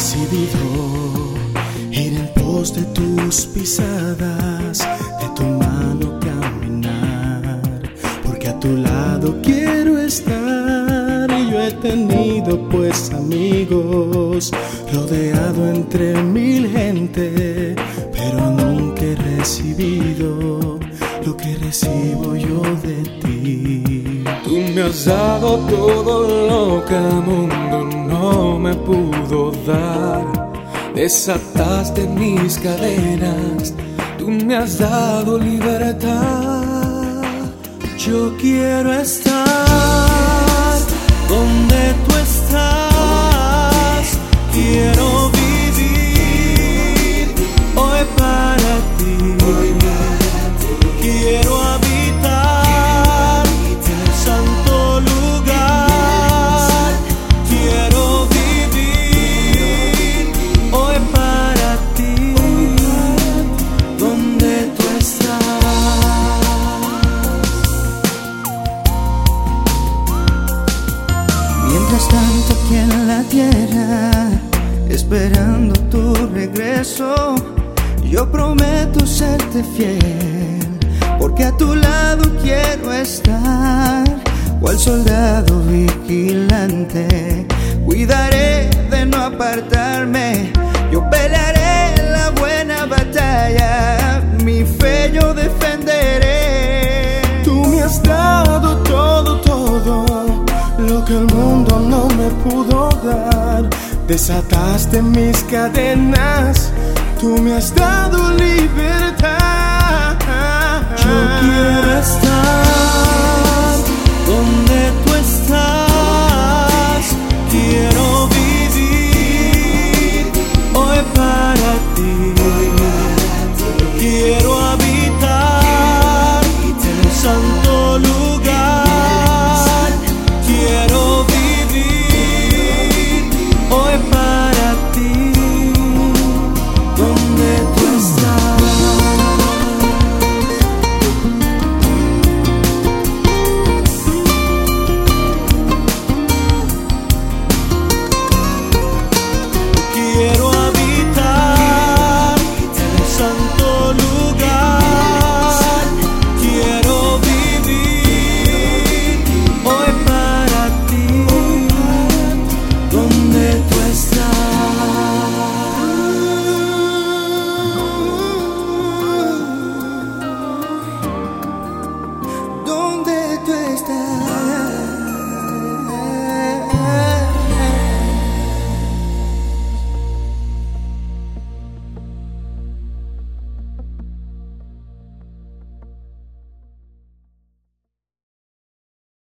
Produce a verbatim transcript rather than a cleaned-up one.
decidido ir en pos de tus pisadas, de tu mano caminar, porque a tu lado quiero estar. Y yo he tenido pues amigos, rodeado entre mil gente, pero nunca he recibido lo que recibo yo de ti. Tú me has dado todo lo que el mundo no me pudo dar. Desataste mis cadenas, tú me has dado libertad. Yo quiero estar donde tú estás. Quiero vivir hoy para ti. Quiero habitar el santo lugar. Quiero vivir hoy para ti, donde tú estás. Mientras tanto aquí en la tierra, esperando tu regreso, yo prometo serte fiel, porque a tu lado quiero estar, cual soldado vigilante. Cuidaré de no apartarme, yo pelearé la buena batalla, mi fe yo defenderé. Tú me has dado todo, todo lo que el mundo no me pudo dar. Desataste mis cadenas, tú me has dado